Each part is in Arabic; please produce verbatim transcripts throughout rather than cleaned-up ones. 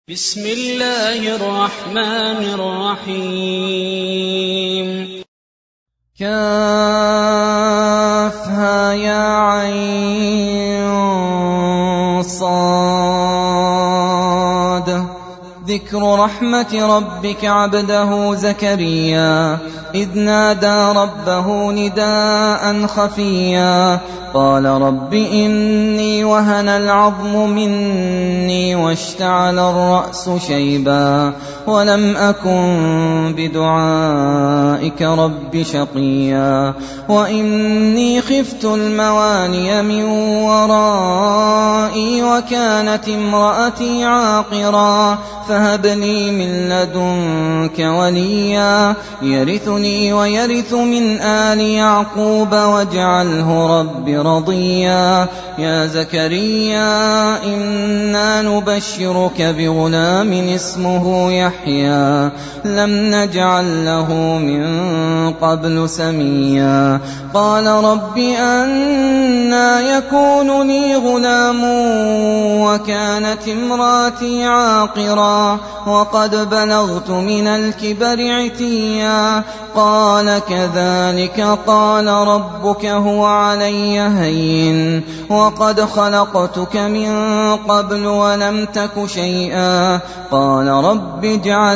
بسم الله الرحمن الرحيم. كافها يا عين صاد. ذكر رحمة ربك عبده زكريا إذ نادى ربه نداء خفيا قال رب إني وهن العظم مني واشتعل الرأس شيبا ولم أكن بدعائك رب شقيا وإني خفت الموالي من ورائي وكانت امرأتي عاقرا فهب لي من لدنك وليا يرثني ويرث من آل يعقوب واجعله رب رضيا يا زكريا إنا نبشرك بغلام اسمه يحيى لم نجعل له من قبل سميا قال رب أنى يكون لي غلام وكانت امراتي عاقرا وقد بلغت من الكبر عتيا قال كذلك قال ربك هو علي هين وقد خلقتك من قبل ولم تك شيئا قال رب اجعل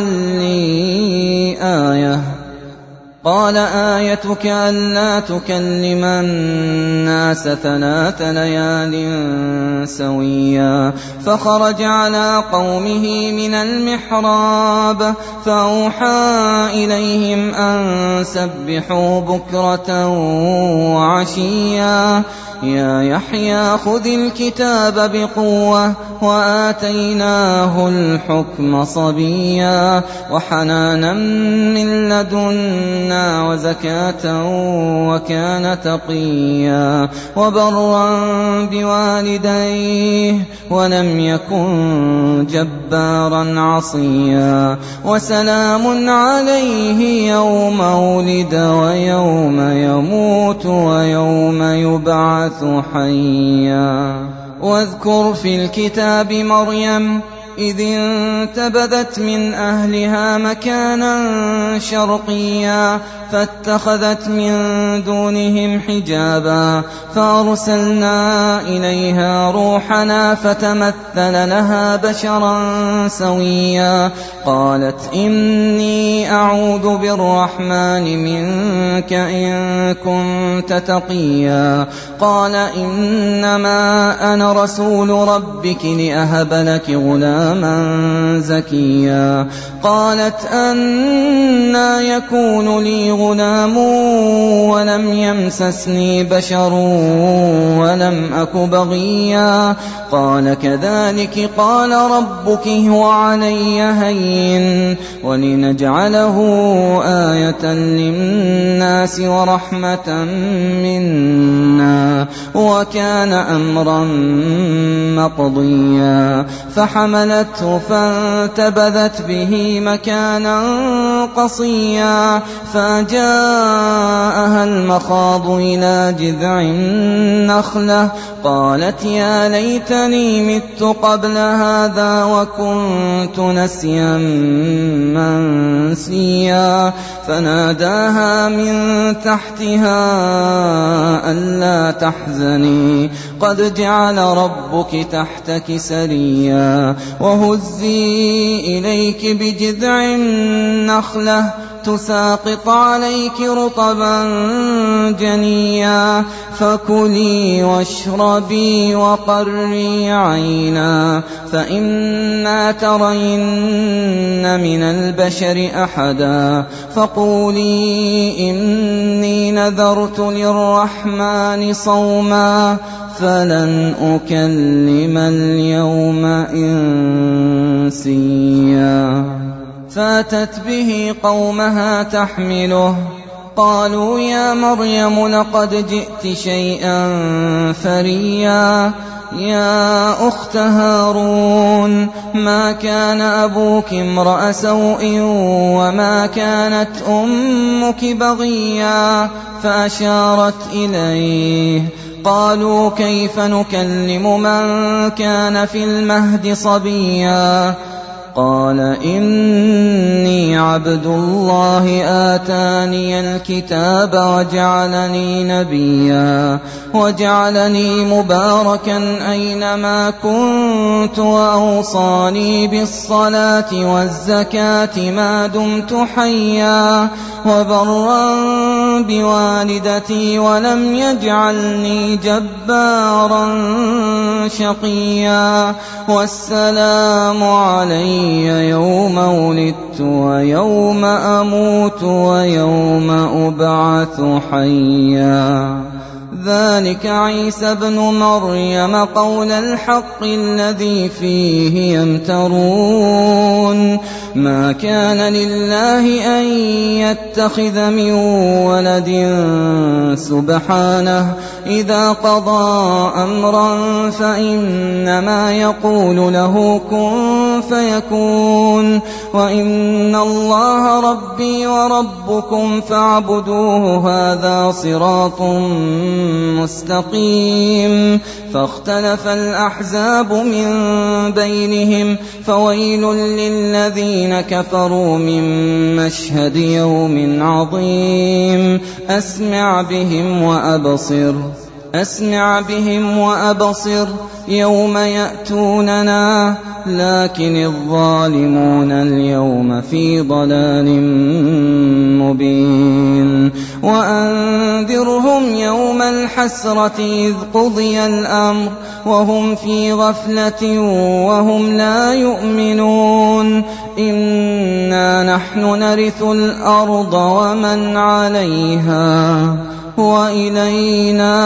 لي آية قال آيتك ألا تكلم الناس ثلاث ليال سويا فخرج على قومه من المحراب فأوحى إليهم أن سبحوا بكرة وعشيا يا يحيى خذ الكتاب بقوة وآتيناه الحكم صبيا وحنانا من لدنا وزكاة وكان تقيا وبرا بوالديه ولم يكن جبارا عصيا وسلام عليه يوم ولد ويوم يموت ويوم يبعث حيا واذكر في الكتاب مريم إذ انتبذت من أهلها مكانا شرقيا فاتخذت من دونهم حجابا فأرسلنا إليها روحنا فتمثل لها بشرا سويا قالت إني أعوذ بالرحمن منك إن كنت تقيا قال إنما أنا رسول ربك لأهب لك غلاما زكيا قالت أنى يكون لي غلام ولم يمسسني بشر ولم أك بغيا قال كذلك قال ربك هو علي هين ولنجعله آية للناس ورحمة منا وكان أمرا مقضيا فحملته فانتبذت به مكانا قصيا فجاءها المخاض إلى جذع النخلة قالت يا ليتني مت قبل هذا وكنت نسيا منسيا فناداها من تحتها ألا تحزني قد جعل ربك تحتك سريا وهزي إليك بجذع النخلة تساقط عليك رطبا جنيا فكلي واشربي وقري عينا فإما ترين من البشر أحدا فقولي إني نذرت للرحمن صوما فلن أكلم اليوم إنسيا فاتت به قومها تحمله قالوا يا مريم لقد جئت شيئا فريا يا أخت هارون ما كان أبوك امرأ سوء وما كانت أمك بغيا فأشارت إليه قالوا كيف نكلم من كان في المهد صبيا قال إني عبد الله آتاني الكتاب وجعلني نبيا وجعلني مباركا أينما كنت وأوصاني بالصلاة والزكاة ما دمت حيا وبرا بوالدتي ولم يجعلني جبارا شقيا والسلام علي يوم ولدت ويوم أموت ويوم أبعث حيا ذلك عيسى ابن مريم قول الحق الذي فيه يمترون ما كان لله أن يتخذ من ولد سبحانه إذا قضى أمرا فإنما يقول له كن فيكون وإن الله ربي وربكم فاعبدوه هذا صراط مستقيم فاختلف الأحزاب من بينهم فويل للذين كفروا من مشهد يوم عظيم أسمع بهم وأبصر أسمع بهم وأبصر يوم يأتوننا لكن الظالمون اليوم في ضلال مبين وأنذرهم يوم الحسرة إذ قضي الأمر وهم في غفلة وهم لا يؤمنون إنا نحن نرث الأرض ومن عليها وإلينا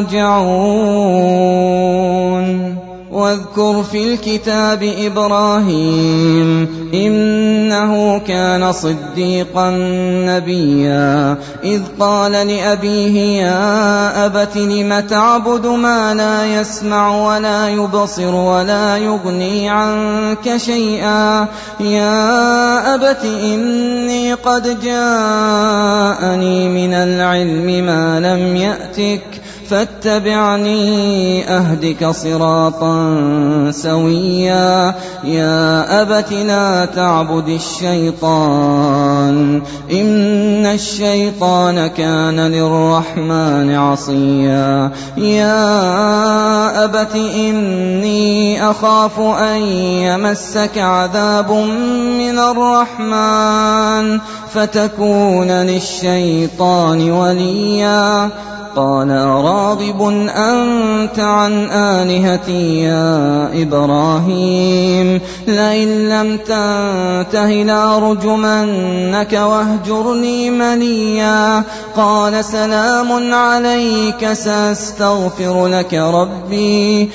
يرجعون واذكر في الكتاب إبراهيم إنه كان صديقا نبيا إذ قال لأبيه يا أبت لم تعبد ما لا يسمع ولا يبصر ولا يغني عنك شيئا يا أبت إني قد جاءني من العلم ما لم يأتك فاتبعني أهدك صراطا سويا يا أبت لا تعبد الشيطان إن الشيطان كان للرحمن عصيا يا أبت إني أخاف أن يمسك عذاب من الرحمن فتكون للشيطان وليا قال راغب أنت عن آلهتي يا إبراهيم لئن لم تنته لأرجمنك واهجرني مليا قال سلام عليك سأستغفر لك ربي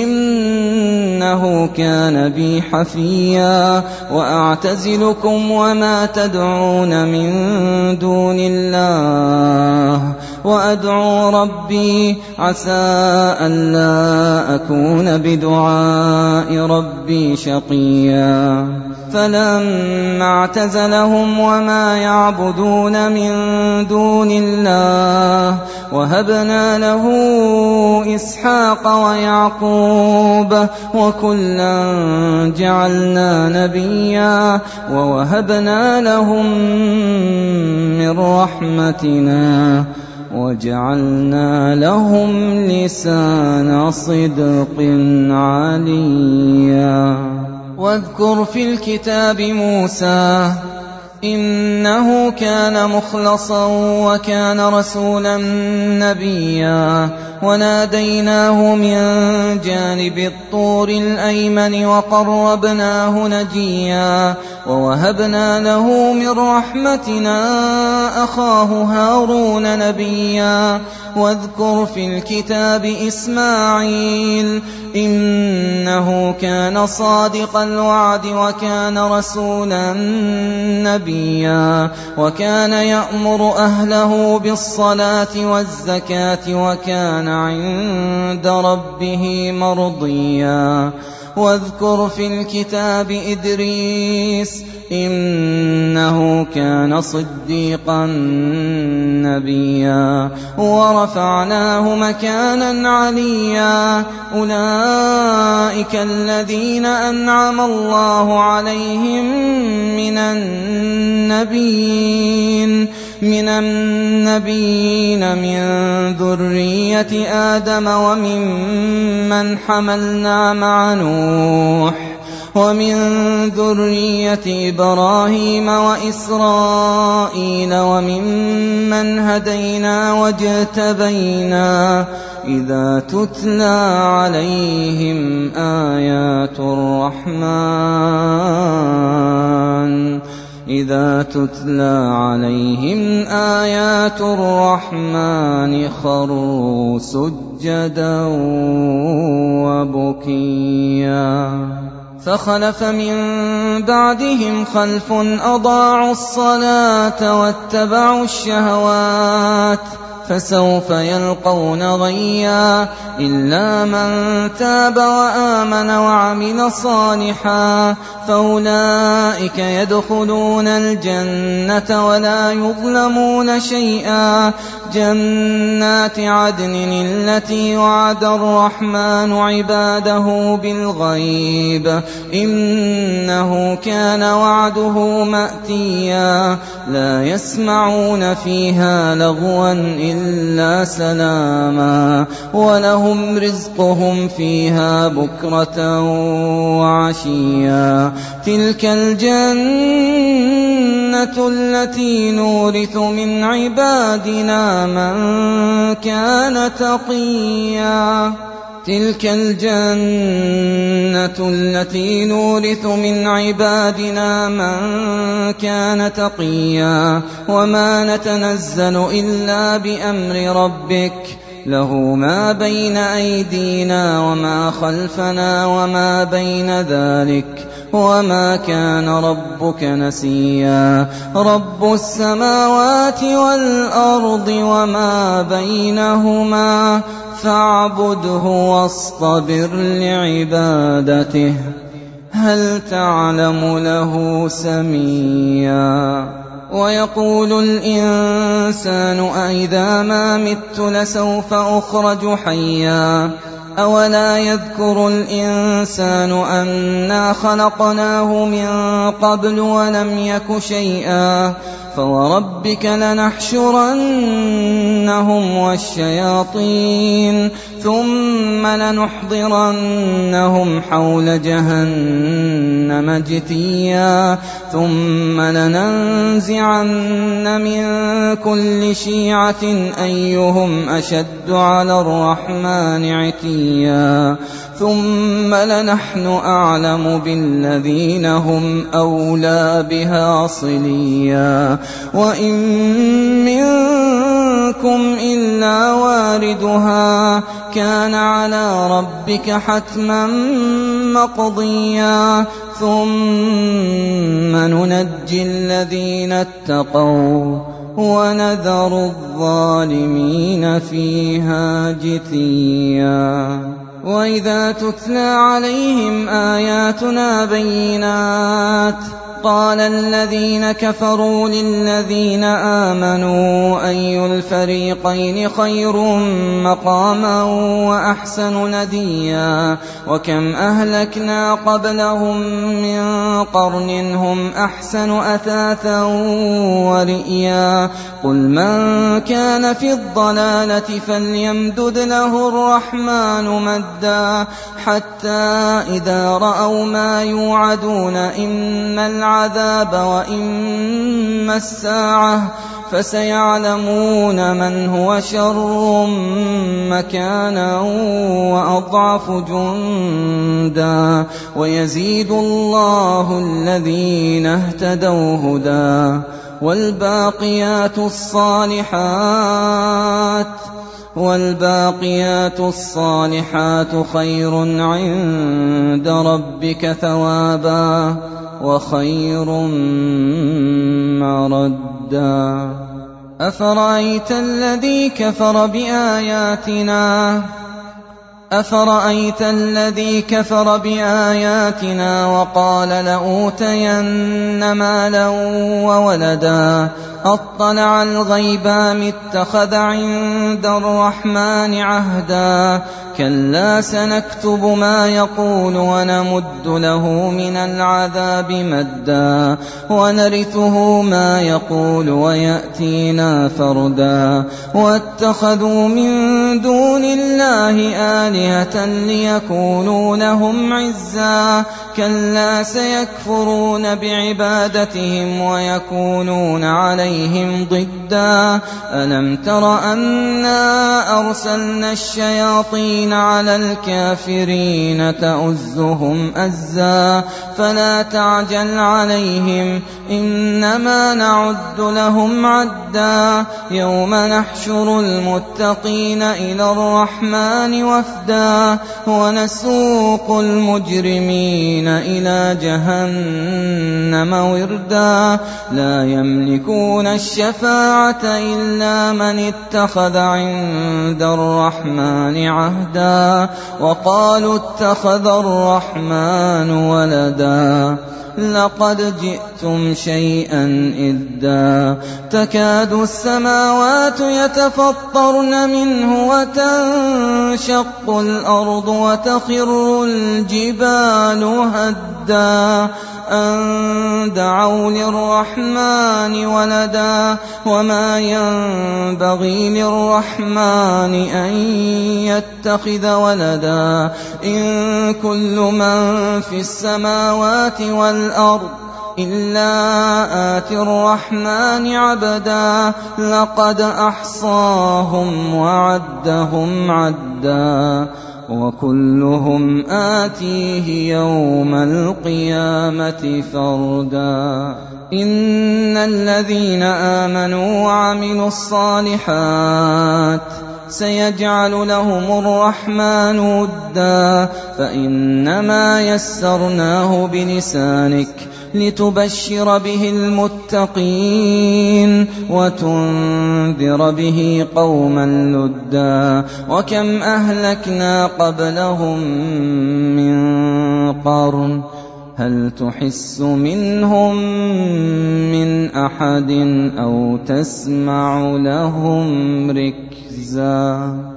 إنه كان بي حفيا وأعتزلكم وما تدعون من دون الله وأدعو ربي عسى ألا أكون بدعاء ربي شقيا فلما اعتزلهم وما يعبدون من دون الله وهبنا له إسحاق ويعقوب وكلا جعلنا نبيا ووهبنا لهم من رحمتنا وجعلنا لهم لسان صدق عليا واذكر في الكتاب موسى إنه كان مخلصا وكان رسولا نبيا وناديناه من جانب الطور الأيمن وقربناه نجيا ووهبنا له من رحمتنا أخاه هارون نبيا واذكر في الكتاب إسماعيل إنه كان صادق الوعد وكان رسولا نبيا وكان يأمر أهله بالصلاة والزكاة وكان عند ربه مرضيا واذكر في الكتاب إدريس إنه كان صديقا نبيا ورفعناه مكانا عليا أولئك الذين أنعم الله عليهم من النبيين من النبيين من ذرية آدم وممن حملنا مع نوح ومن ذرية إبراهيم وإسرائيل وممن هدينا واجتبينا إذا تتلى عليهم آيات الرحمن إذا تتلى عليهم آيات الرحمن خروا سجدا وبكيا فخلف من بعدهم خلف أضاعوا الصلاة واتبعوا الشهوات فسوف يلقون غيا إلا من تاب وآمن وعمل صالحا فأولئك يدخلون الجنة ولا يظلمون شيئا جنات عدن التي وعد الرحمن عباده بالغيب إنه كان وعده مأتيا لا يسمعون فيها لغوا إلا سلاما ولهم رزقهم فيها بكرة وعشيا تلك الجنة التي نورث من عبادنا من كان تقيا تلك الجنة التي نورث من عبادنا من كان تقيا وما نتنزل إلا بأمر ربك له ما بين أيدينا وما خلفنا وما بين ذلك وما كان ربك نسيا رب السماوات والأرض وما بينهما فاعبده واصطبر لعبادته هل تعلم له سميا ويقول الإنسان أإذا ما مت لسوف أخرج حيا أولا يذكر الإنسان أنا خلقناه من قبل ولم يك شيئا فوربك لنحشرنهم والشياطين ثم لنحضرنهم حول جهنم جثيا ثم لننزعن من كل شيعة أيهم أشد على الرحمن عتيا ثم لنحن أعلم بالذين هم أولى بها صليا وإن منكم إلا واردها كان على ربك حتما مقضيا ثم ننجي الذين اتقوا ونذر الظالمين فيها جثيا وإذا تتلى عليهم آياتنا بينات قال الذين كفروا للذين آمنوا أي الفريقين خير مقاما وأحسن نديا وكم أهلكنا قبلهم من قرن هم أحسن أثاثا ورئيا قل من كان في الضلالة فليمدد له الرحمن مدا حتى إذا رأوا ما يوعدون إما العذاب وإما الساعة فسيعلمون من هو شر مكانا وأضعف جندا ويزيد الله الذين اهتدوا هدى والباقيات الصالحات والباقيات الصالحات خير عند ربك ثوابا وخير مردا أفرأيت الذي كفر بآياتنا أفرأيت الذي كفر بآياتنا وقال لأوتين مالا وولدا أطلع الغيب أم اتخذ عند الرحمن عهدا كلا سنكتب ما يقول ونمد له من العذاب مدا ونرثه ما يقول ويأتينا فردا واتخذوا من دون الله آلهة ليكونوا لهم عزا كلا سيكفرون بعبادتهم ويكونون عليهم ضدا ألم تر أنا أرسلنا الشياطين على الكافرين تؤزهم أزا فلا تعجل عليهم إنما نعد لهم عدا يوم نحشر المتقين إلى الرحمن وفدا ونسوق المجرمين إلى جهنم وردا لا يملكون الشفاعة إلا من اتخذ عند الرحمن عهدا وقالوا اتخذ الرحمن ولدا لقد جئتم شيئا إدا تكاد السماوات يتفطرن منه وتنشق الأرض وتخر الجبال هدا أن دعوا للرحمن ولدا وما ينبغي للرحمن أن يتخذ ولدا إن كل من في السماوات والأرض إلا آتي الرحمن عبدا لقد أحصاهم وعدهم عدا وكلهم آتيه يوم القيامة فردا إن الذين آمنوا وعملوا الصالحات سيجعل لهم الرحمن ودا فإنما يسرناه بلسانك لتبشر به المتقين وتنذر به قوما لدا وكم أهلكنا قبلهم من قرن هل تحس منهم من أحد أو تسمع لهم ركزا